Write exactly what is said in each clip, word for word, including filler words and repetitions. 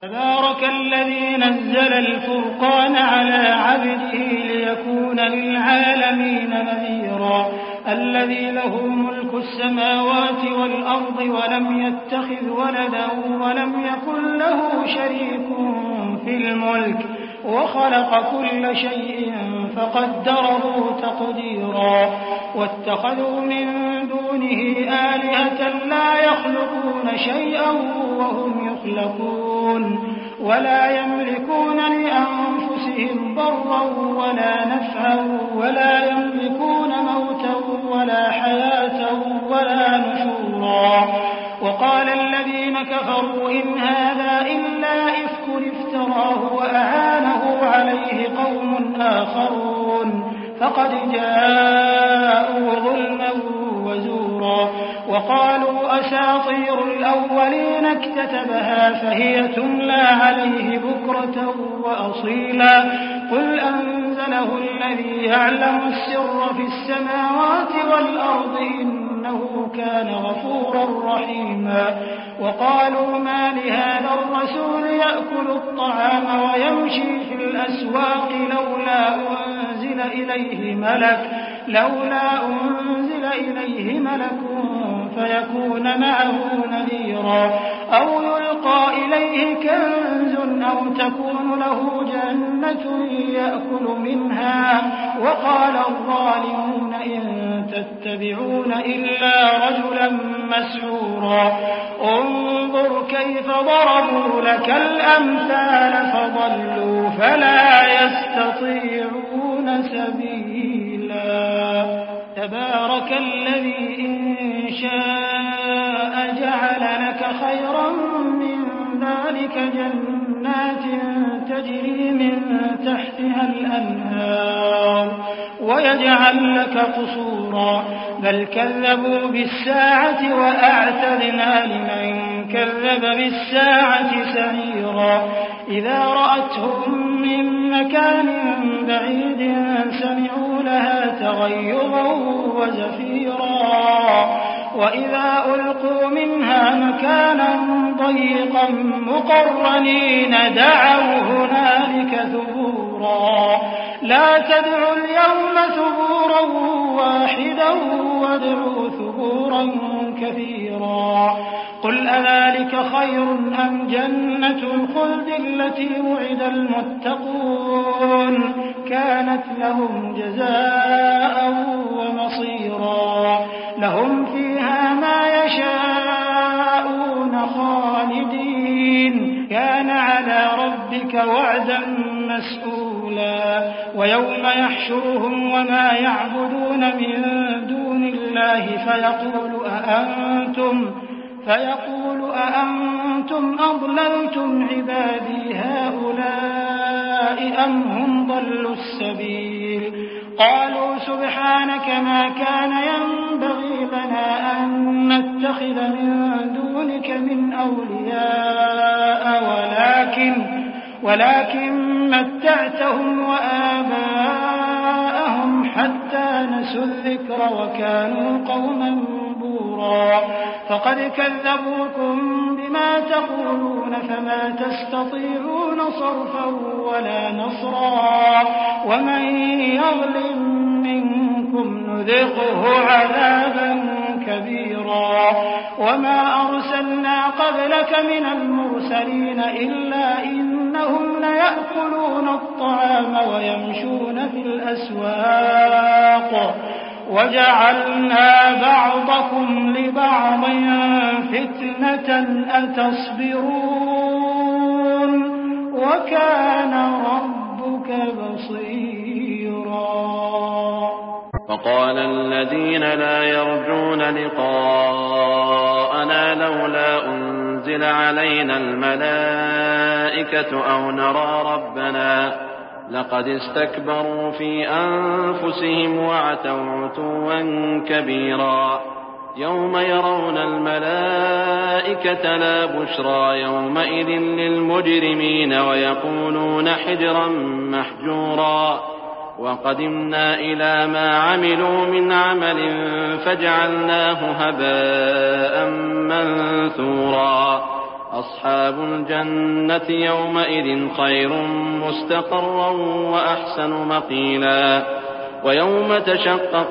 تبارك الذي نزل الفرقان على عبده ليكون للعالمين نذيرا الذي له ملك السماوات والأرض ولم يتخذ ولدا ولم يكن له شريك في الملك وخلق كل شيء فقدره تقديرا واتخذوا من دونه آلهة لا يخلقون شيئا وهم يخلقون ولا يملكون لأنفسهم ضرا ولا نفعا ولا يملكون موتا ولا حياة ولا نشورا وقال الذين كفروا إن هذا إلا إفك افتراه وأعانه عليه قوم آخرون فقد جاءوا ظلما وزورا وقالوا أساطير الأولين اكتتبها فهي تملى عليه بكرة وأصيلا قل أنزله الذي يعلم السر في السماوات والأرض إنه كان غفورا رحيما وقالوا ما لهذا الرسول يأكل الطعام ويمشي في الأسواق لولا أنزل إليه ملك لولا أنزل إليه ملك فيكون معه نذيرا أو يلقى إليه كنز أو تكون له جنة يأكل منها وقال الظالمون إن تتبعون إلا رجلا مسحورا انظر كيف ضربوا لك الأمثال فضلوا فلا يستطيعون سبيلا تبارك الذي إن شاء جعل لك خيرا من ذلك جنات تجري من تحتها الأنهار ويجعل لك قصورا بل كذبوا بالساعة وأعتدنا لمن كذب بالساعة سعيرا إذا رأتهم من مكان بعيد سمعوا لها تغيظا وزفيرا وإذا ألقوا منها مكانا ضيقا مقرنين دعوا هنالك ثبورا لا تدعوا اليوم ثبورا واحدا وادعوا ثبورا كثيرا قل أذلك خير أم جنة الخلد التي وعد المتقون كانت لهم جزاء ومصيرا لهم فيها ما يشاءون خالدين كان على ربك وعدا مسئولا ويوم يحشرهم وما يعبدون من دون الله فيقول أأنتم فيقول أأنتم أضللتم عبادي هؤلاء أم هم ضلوا السبيل قالوا سبحانك ما كان ينبغي لنا أن نتخذ من دونك من أولياء ولكن ولكن متعتهم وآباءهم حتى نسوا الذكر وكانوا قوما بورا فقد كذبوكم بما تقولون فما تستطيعون صرفا ولا نصرا ومن يظلم منكم نذقه عذابا كبيرا وما أرسلنا قبلك من المرسلين إلا إنهم ليأكلون الطعام ويمشون في الأسواق وجعلنا بعضكم لبعض فتنة أتصبرون وكان ربك بصيرا وقال الذين لا يرجون لقاءنا لولا أنزل علينا الملائكة أو نرى ربنا لقد استكبروا في أنفسهم وعتوا عتوا كبيرا يوم يرون الملائكة لا بشرى يومئذ للمجرمين ويقولون حجرا محجورا وقدمنا إلى ما عملوا من عمل فجعلناه هباء منثورا أصحاب الجنة يومئذ خير مستقرا وأحسن مقيلا ويوم تشقق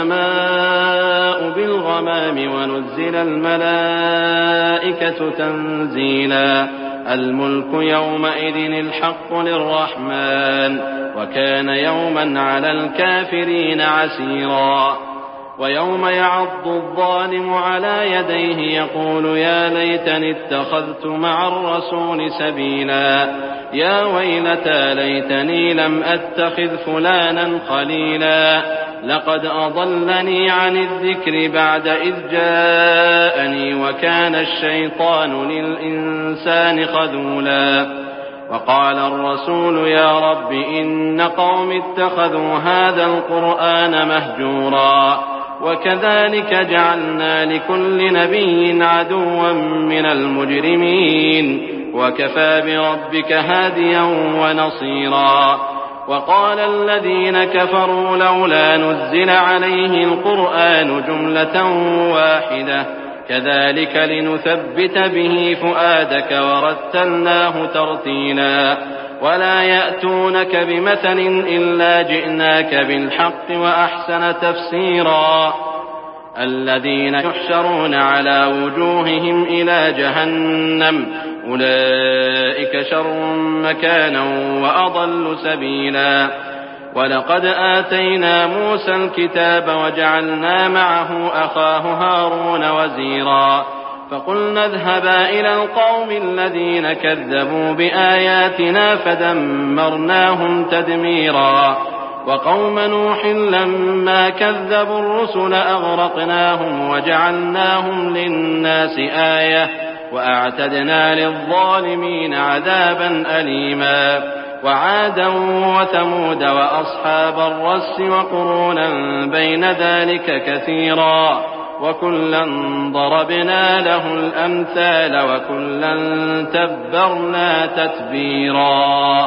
السماء بالغمام ونزل الملائكة تنزيلا الملك يومئذ الحق للرحمن وكان يوما على الكافرين عسيرا ويوم يعض الظالم على يديه يقول يا ليتني اتخذت مع الرسول سبيلا يا ويلتى ليتني لم أتخذ فلانا خليلا لقد أضلني عن الذكر بعد إذ جاءني وكان الشيطان للإنسان خذولا وقال الرسول يا رب إن قوم اتخذوا هذا القرآن مهجورا وكذلك جعلنا لكل نبي عدوا من المجرمين وكفى بربك هاديا ونصيرا وقال الذين كفروا لولا نزل عليه القرآن جملة واحدة كذلك لنثبت به فؤادك ورتلناه ترتيلا ولا يأتونك بمثل إلا جئناك بالحق وأحسن تفسيرا الذين يحشرون على وجوههم إلى جهنم أولئك شر مكانا وأضل سبيلا ولقد آتينا موسى الكتاب وجعلنا معه أخاه هارون وزيرا فقلنا اذهبا إلى القوم الذين كذبوا بآياتنا فدمرناهم تدميرا وقوم نوح لما كذبوا الرسل أغرقناهم وجعلناهم للناس آية وأعتدنا للظالمين عذابا أليما وعادا وثمود وأصحاب الرس وقرونا بين ذلك كثيرا وكلا ضربنا له الأمثال وكلا تبرنا تتبيرا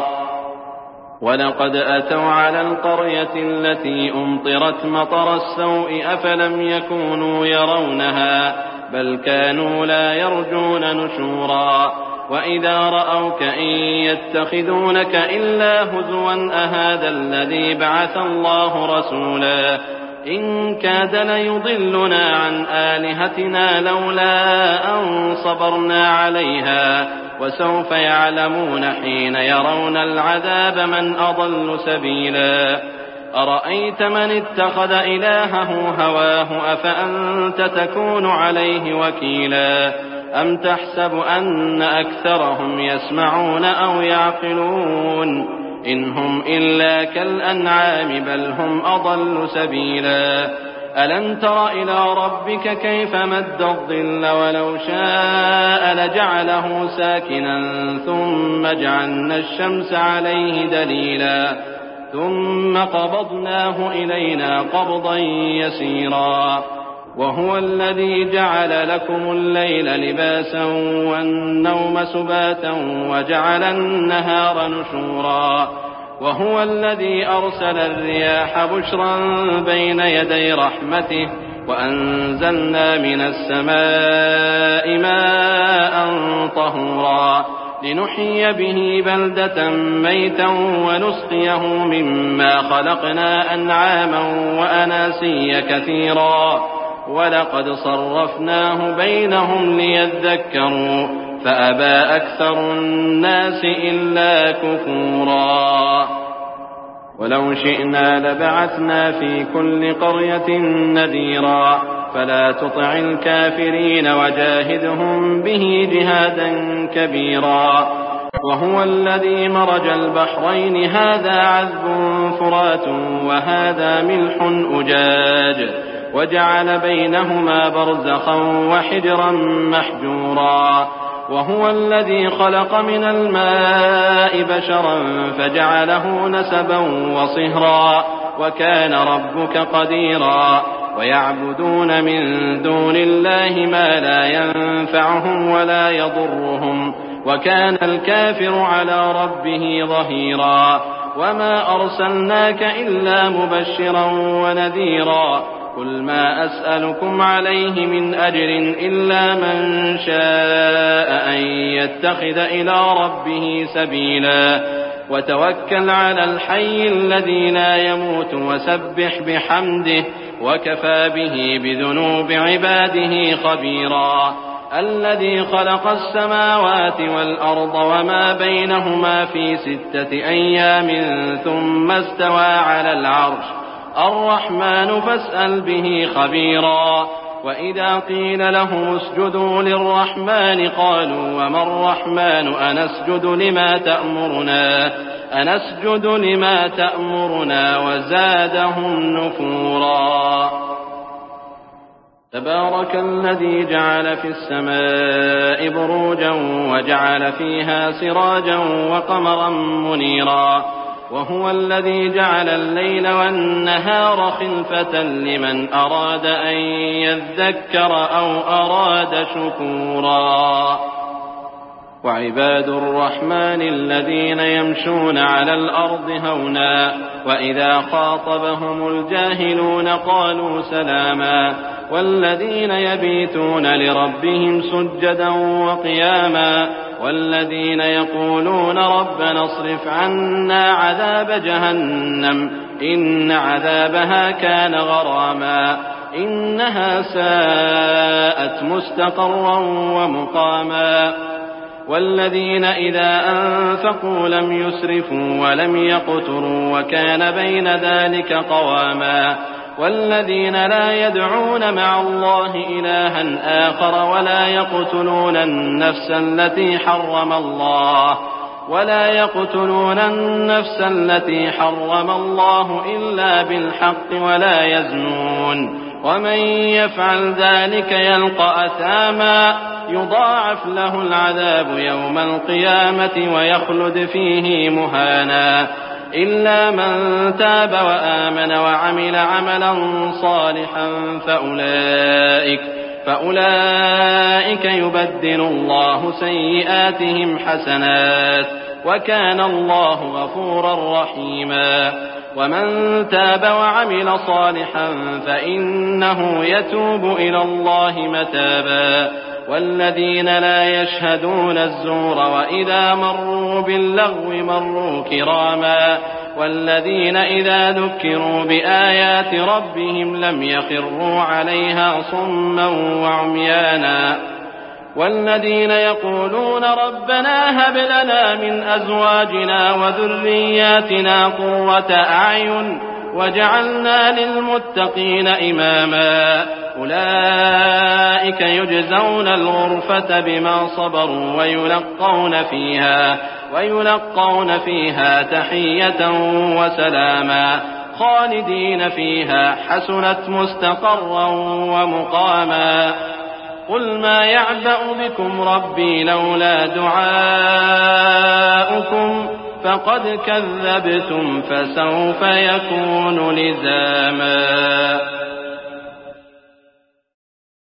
ولقد أتوا على القرية التي أمطرت مطر السوء أفلم يكونوا يرونها بل كانوا لا يرجون نشورا وإذا رأوك إن يتخذونك إلا هزوا أهذا الذي بعث الله رسولا إن كاد ليضلنا عن آلهتنا لولا أن صبرنا عليها وسوف يعلمون حين يرون العذاب من أضل سبيلا أرأيت من اتخذ إلهه هواه أفأنت تكون عليه وكيلا أم تحسب أن أكثرهم يسمعون أو يعقلون إن هم إلا كالأنعام بل هم أضل سبيلا ألم تر إلى ربك كيف مد الظل ولو شاء لجعله ساكنا ثم جعلنا الشمس عليه دليلا ثم قبضناه إلينا قبضا يسيرا وهو الذي جعل لكم الليل لباسا والنوم سباتا وجعل النهار نشورا وهو الذي أرسل الرياح بشرا بين يدي رحمته وأنزلنا من السماء ماء طهورا لنحيي به بلدة ميتا ونسقيه مما خلقنا أنعاما وأناسيا كثيرا ولقد صرفناه بينهم ليذكروا فأبى أكثر الناس إلا كفورا ولو شئنا لبعثنا في كل قرية نذيرا فلا تطع الكافرين وجاهدهم به جهادا كبيرا وهو الذي مرج البحرين هذا عذب فرات وهذا ملح أجاج وجعل بينهما برزخا وحجرا محجورا وهو الذي خلق من الماء بشرا فجعله نسبا وصهرا وكان ربك قديرا ويعبدون من دون الله ما لا ينفعهم ولا يضرهم وكان الكافر على ربه ظهيرا وما أرسلناك إلا مبشرا ونذيرا قل ما أسألكم عليه من أجر إلا من شاء أن يتخذ إلى ربه سبيلا وتوكل على الحي الذي لا يموت وسبح بحمده وكفى به بذنوب عباده خبيرا الذي خلق السماوات والأرض وما بينهما في ستة أيام ثم استوى على العرش الرحمن فاسأل به خبيرا وإذا قيل لهم اسجدوا للرحمن قالوا وما الرحمن أنسجد لما تأمرنا أنسجد لما تأمرنا وزادهم نفورا تبارك الذي جعل في السماء بروجا وجعل فيها سراجا وقمرا منيرا وهو الذي جعل الليل والنهار خلفة لمن أراد أن يذكر أو أراد شكورا وعباد الرحمن الذين يمشون على الأرض هونا وإذا خاطبهم الجاهلون قالوا سلاما والذين يبيتون لربهم سجدا وقياما والذين يقولون ربنا اصرف عنا عذاب جهنم إن عذابها كان غراما إنها ساءت مستقرا ومقاما والذين إذا أنفقوا لم يسرفوا ولم يقتروا وكان بين ذلك قواما والذين لا يدعون مع الله إلها آخر ولا يقتلون النفس التي حرم الله ولا يقتلون النفس التي حرم الله إلا بالحق ولا يزنون ومن يفعل ذلك يلقى أثاما يضاعف له العذاب يوم القيامة ويخلد فيه مهانا إلا من تاب وآمن وعمل عملا صالحا فأولئك, فأولئك يبدل الله سيئاتهم حسنات وكان الله غفورا رحيما ومن تاب وعمل صالحا فإنه يتوب إلى الله متابا والذين لا يشهدون الزور وإذا مروا باللغو مروا كراما والذين إذا ذكروا بآيات ربهم لم يخروا عليها صما وعميانا والذين يقولون ربنا هب لنا من أزواجنا وذرياتنا قرة أعين وجعلنا للمتقين إماما أولئك يجزون الغرفة بما صبروا ويلقون فيها ويلقون فيها تحية وسلاما خالدين فيها حسنت مستقرا ومقاما قل ما يعبأ بكم ربي لولا دعاؤكم فقد كذبتم فسوف يكون لزاما